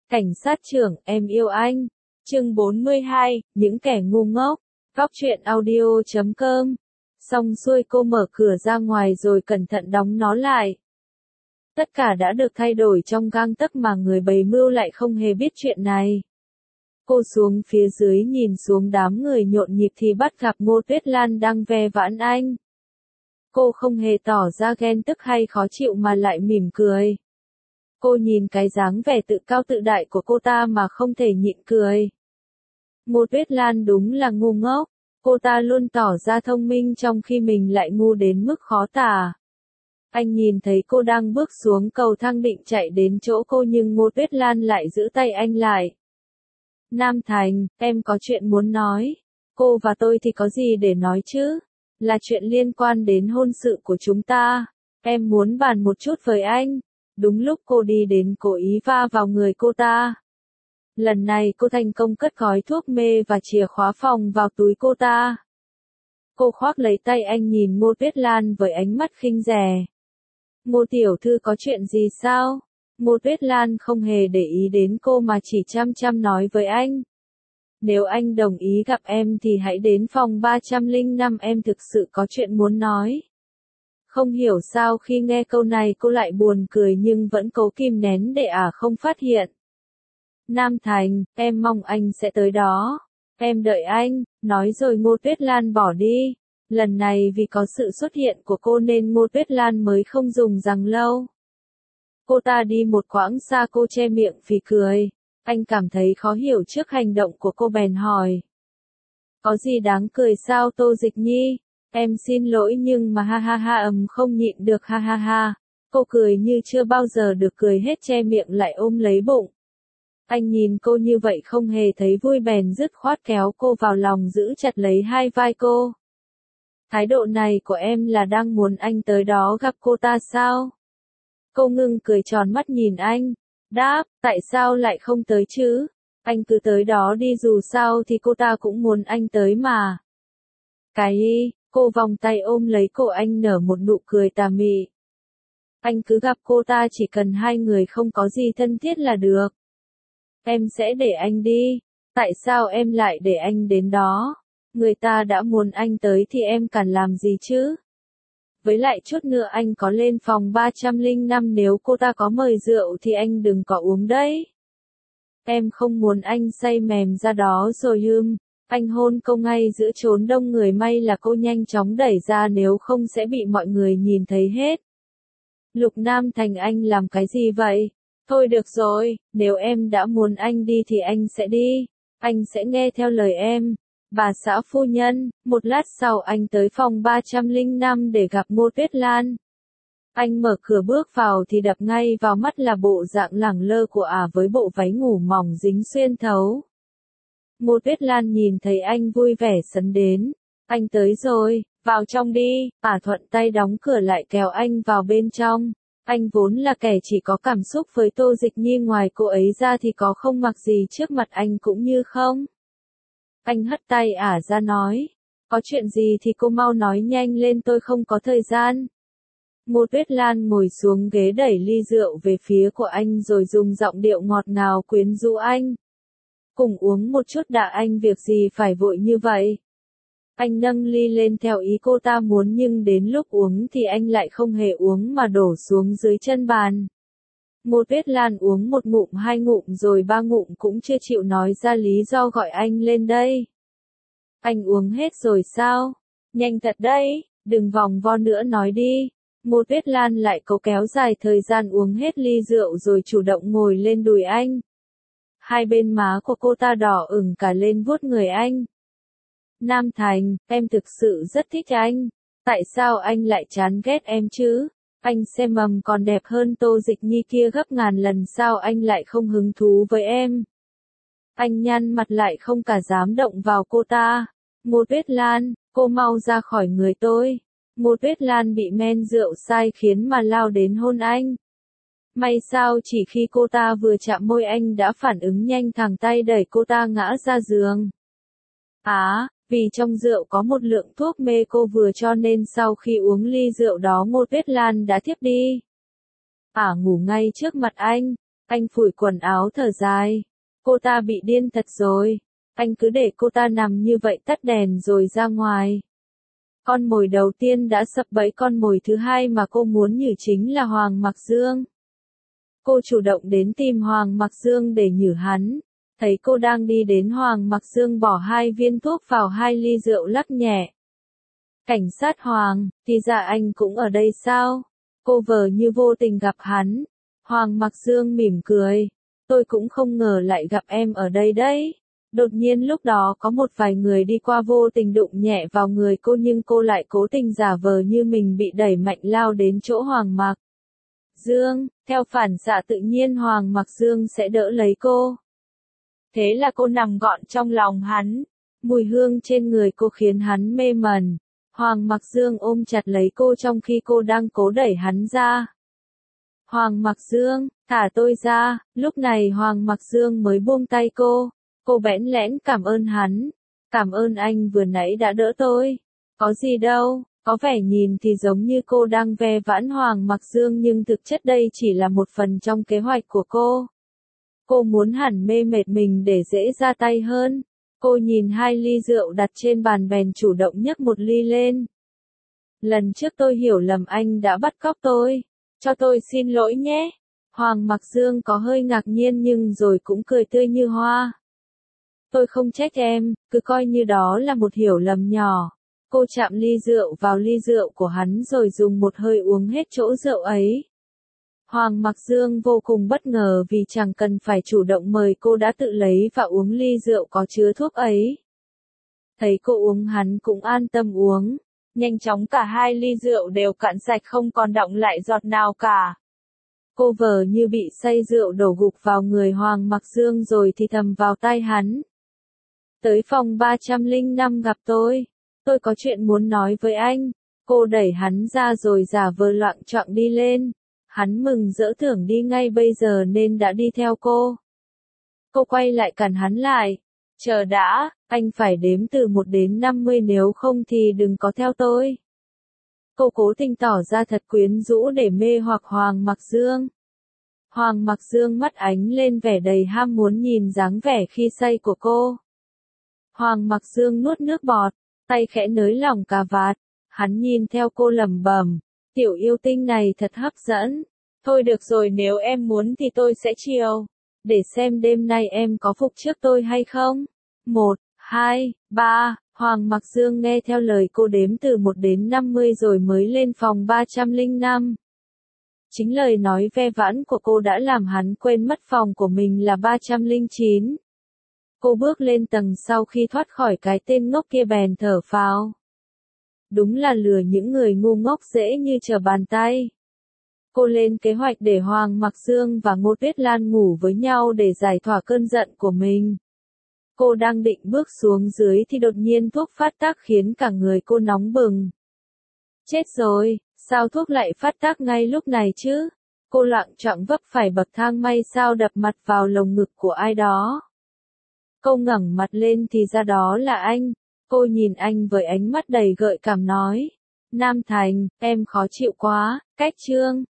Cảnh sát trưởng, em yêu anh. Chương 42, những kẻ ngu ngốc. Góc truyện audio.com. Xong xuôi cô mở cửa ra ngoài rồi cẩn thận đóng nó lại. Tất cả đã được thay đổi trong gang tấc mà người bày mưu lại không hề biết chuyện này. Cô xuống phía dưới nhìn xuống đám người nhộn nhịp thì bắt gặp Ngô Tuyết Lan đang ve vãn anh. Cô không hề tỏ ra ghen tức hay khó chịu mà lại mỉm cười. Cô nhìn cái dáng vẻ tự cao tự đại của cô ta mà không thể nhịn cười. Ngô Tuyết Lan đúng là ngu ngốc. Cô ta luôn tỏ ra thông minh trong khi mình lại ngu đến mức khó tả. Anh nhìn thấy cô đang bước xuống cầu thang định chạy đến chỗ cô nhưng Ngô Tuyết Lan lại giữ tay anh lại. Nam Thành, em có chuyện muốn nói. Cô và tôi thì có gì để nói chứ? Là chuyện liên quan đến hôn sự của chúng ta. Em muốn bàn một chút với anh. Đúng lúc cô đi đến cố ý va vào người cô ta. Lần này cô thành công cất gói thuốc mê và chìa khóa phòng vào túi cô ta. Cô khoác lấy tay anh nhìn Ngô Tuyết Lan với ánh mắt khinh rẻ. Ngô tiểu thư có chuyện gì sao? Ngô Tuyết Lan không hề để ý đến cô mà chỉ chăm chăm nói với anh. Nếu anh đồng ý gặp em thì hãy đến phòng 305, em thực sự có chuyện muốn nói. Không hiểu sao khi nghe câu này cô lại buồn cười nhưng vẫn cố kìm nén để không phát hiện. Nam Thành, em mong anh sẽ tới đó. Em đợi anh, nói rồi Ngô Tuyết Lan bỏ đi. Lần này vì có sự xuất hiện của cô nên Ngô Tuyết Lan mới không dùng rằng lâu. Cô ta đi một quãng xa cô che miệng phì cười. Anh cảm thấy khó hiểu trước hành động của cô bèn hỏi. Có gì đáng cười sao Tô Dịch Nhi? Em xin lỗi nhưng mà ha ha ha không nhịn được ha ha ha. Cô cười như chưa bao giờ được cười hết che miệng lại ôm lấy bụng. Anh nhìn cô như vậy không hề thấy vui bèn dứt khoát kéo cô vào lòng giữ chặt lấy hai vai cô. Thái độ này của em là đang muốn anh tới đó gặp cô ta sao? Cô ngưng cười tròn mắt nhìn anh. Đáp, tại sao lại không tới chứ? Anh cứ tới đó đi dù sao thì cô ta cũng muốn anh tới mà. Cô vòng tay ôm lấy cổ anh nở một nụ cười tà mị. Anh cứ gặp cô ta chỉ cần hai người không có gì thân thiết là được. Em sẽ để anh đi. Tại sao em lại để anh đến đó? Người ta đã muốn anh tới thì em cần làm gì chứ? Với lại chút nữa anh có lên phòng 305 nếu cô ta có mời rượu thì anh đừng có uống đấy. Em không muốn anh say mềm ra đó rồi anh hôn cô ngay giữa chốn đông người may là cô nhanh chóng đẩy ra nếu không sẽ bị mọi người nhìn thấy hết. Lục Nam Thành anh làm cái gì vậy? Thôi được rồi, nếu em đã muốn anh đi thì anh sẽ đi. Anh sẽ nghe theo lời em. Bà xã phu nhân, một lát sau anh tới phòng 305 để gặp Ngô Tuyết Lan. Anh mở cửa bước vào thì đập ngay vào mắt là bộ dạng lẳng lơ của với bộ váy ngủ mỏng dính xuyên thấu. Ngô Tuyết Lan nhìn thấy anh vui vẻ sấn đến. Anh tới rồi, vào trong đi. Thuận tay đóng cửa lại kéo anh vào bên trong. Anh vốn là kẻ chỉ có cảm xúc với Tô Dịch Nhi, ngoài cô ấy ra thì có không mặc gì trước mặt anh cũng như không. Anh hất tay ra nói. Có chuyện gì thì cô mau nói nhanh lên, tôi không có thời gian. Ngô Tuyết Lan ngồi xuống ghế đẩy ly rượu về phía của anh rồi dùng giọng điệu ngọt ngào quyến rũ anh. Cùng uống một chút đã anh, việc gì phải vội như vậy. Anh nâng ly lên theo ý cô ta muốn nhưng đến lúc uống thì anh lại không hề uống mà đổ xuống dưới chân bàn. Ngô Tuyết Lan uống một ngụm, hai ngụm rồi ba ngụm cũng chưa chịu nói ra lý do gọi anh lên đây. Anh uống hết rồi sao? Nhanh thật đấy, đừng vòng vo nữa nói đi. Ngô Tuyết Lan lại cố kéo dài thời gian uống hết ly rượu rồi chủ động ngồi lên đùi anh. Hai bên má của cô ta đỏ ửng cả lên vuốt người anh. Nam Thành, em thực sự rất thích anh. Tại sao anh lại chán ghét em chứ? Anh xem còn đẹp hơn Tô Dịch Nhi kia gấp ngàn lần, sao anh lại không hứng thú với em? Anh nhăn mặt lại không cả dám động vào cô ta. Ngô Tuyết Lan, cô mau ra khỏi người tôi. Ngô Tuyết Lan bị men rượu sai khiến mà lao đến hôn anh. May sao chỉ khi cô ta vừa chạm môi anh đã phản ứng nhanh, thẳng tay đẩy cô ta ngã ra giường. Vì trong rượu có một lượng thuốc mê cô vừa cho nên sau khi uống ly rượu đó Ngô Tuyết Lan đã thiếp đi. Ngủ ngay trước mặt anh. Anh phủi quần áo thở dài. Cô ta bị điên thật rồi. Anh cứ để cô ta nằm như vậy tắt đèn rồi ra ngoài. Con mồi đầu tiên đã sập bẫy, con mồi thứ hai mà cô muốn nhử chính là Hoàng Mặc Dương. Cô chủ động đến tìm Hoàng Mặc Dương để nhử hắn. Thấy cô đang đi đến, Hoàng Mặc Dương bỏ 2 viên thuốc vào 2 ly rượu lắc nhẹ. Cảnh sát Hoàng, thì ra anh cũng ở đây sao? Cô vờ như vô tình gặp hắn. Hoàng Mặc Dương mỉm cười. Tôi cũng không ngờ lại gặp em ở đây đấy. Đột nhiên lúc đó có một vài người đi qua vô tình đụng nhẹ vào người cô, nhưng cô lại cố tình giả vờ như mình bị đẩy mạnh lao đến chỗ Hoàng Mặc Dương. Theo phản xạ tự nhiên Hoàng Mặc Dương sẽ đỡ lấy cô. Thế là cô nằm gọn trong lòng hắn. Mùi hương trên người cô khiến hắn mê mẩn. Hoàng Mặc Dương ôm chặt lấy cô trong khi cô đang cố đẩy hắn ra. Hoàng Mặc Dương, thả tôi ra. Lúc này Hoàng Mặc Dương mới buông tay cô. Cô bẽn lẽn cảm ơn hắn. Cảm ơn anh vừa nãy đã đỡ tôi. Có gì đâu, có vẻ nhìn thì giống như cô đang ve vãn Hoàng Mặc Dương, nhưng thực chất đây chỉ là một phần trong kế hoạch của cô. Cô muốn hẳn mê mệt mình để dễ ra tay hơn. Cô nhìn 2 ly rượu đặt trên bàn bèn chủ động nhấc một ly lên. Lần trước tôi hiểu lầm, anh đã bắt cóc tôi. Cho tôi xin lỗi nhé. Hoàng Mặc Dương có hơi ngạc nhiên nhưng rồi cũng cười tươi như hoa. Tôi không trách em, cứ coi như đó là một hiểu lầm nhỏ. Cô chạm ly rượu vào ly rượu của hắn rồi dùng một hơi uống hết chỗ rượu ấy. Hoàng Mặc Dương vô cùng bất ngờ vì chẳng cần phải chủ động mời, cô đã tự lấy và uống ly rượu có chứa thuốc ấy. Thấy cô uống hắn cũng an tâm uống. Nhanh chóng cả 2 ly rượu đều cạn sạch, không còn đọng lại giọt nào cả. Cô vờ như bị say rượu đổ gục vào người Hoàng Mặc Dương rồi thì thầm vào tai hắn. Tới phòng 305 gặp tôi. Tôi có chuyện muốn nói với anh. Cô đẩy hắn ra rồi giả vờ loạng choạng đi lên. Hắn mừng rỡ tưởng đi ngay bây giờ nên đã đi theo cô. Cô quay lại cản hắn lại. Chờ đã, anh phải đếm từ 1 đến 50, nếu không thì đừng có theo tôi. Cô cố tình tỏ ra thật quyến rũ để mê hoặc Hoàng Mặc Dương. Hoàng Mặc Dương mắt ánh lên vẻ đầy ham muốn nhìn dáng vẻ khi say của cô. Hoàng Mặc Dương nuốt nước bọt, tay khẽ nới lỏng cà vạt. Hắn nhìn theo cô lẩm bẩm, tiểu yêu tinh này thật hấp dẫn. Thôi được rồi, nếu em muốn thì tôi sẽ chiều. Để xem đêm nay em có phục trước tôi hay không. 1, 2, 3, Hoàng Mặc Dương nghe theo lời cô đếm từ 1 đến 50 rồi mới lên phòng 305. Chính lời nói ve vãn của cô đã làm hắn quên mất phòng của mình là 309. Cô bước lên tầng sau khi thoát khỏi cái tên ngốc kia bèn thở phào. Đúng là lừa những người ngu ngốc dễ như trở bàn tay. Cô lên kế hoạch để Hoàng Mặc Dương và Ngô Tuyết Lan ngủ với nhau để giải tỏa cơn giận của mình. Cô đang định bước xuống dưới thì đột nhiên thuốc phát tác khiến cả người cô nóng bừng. Chết rồi, sao thuốc lại phát tác ngay lúc này chứ? Cô loạng choạng vấp phải bậc thang, may sao đập mặt vào lồng ngực của ai đó. Cô ngẩng mặt lên thì ra đó là anh. Cô nhìn anh với ánh mắt đầy gợi cảm nói. Nam Thành, em khó chịu quá, cách chương.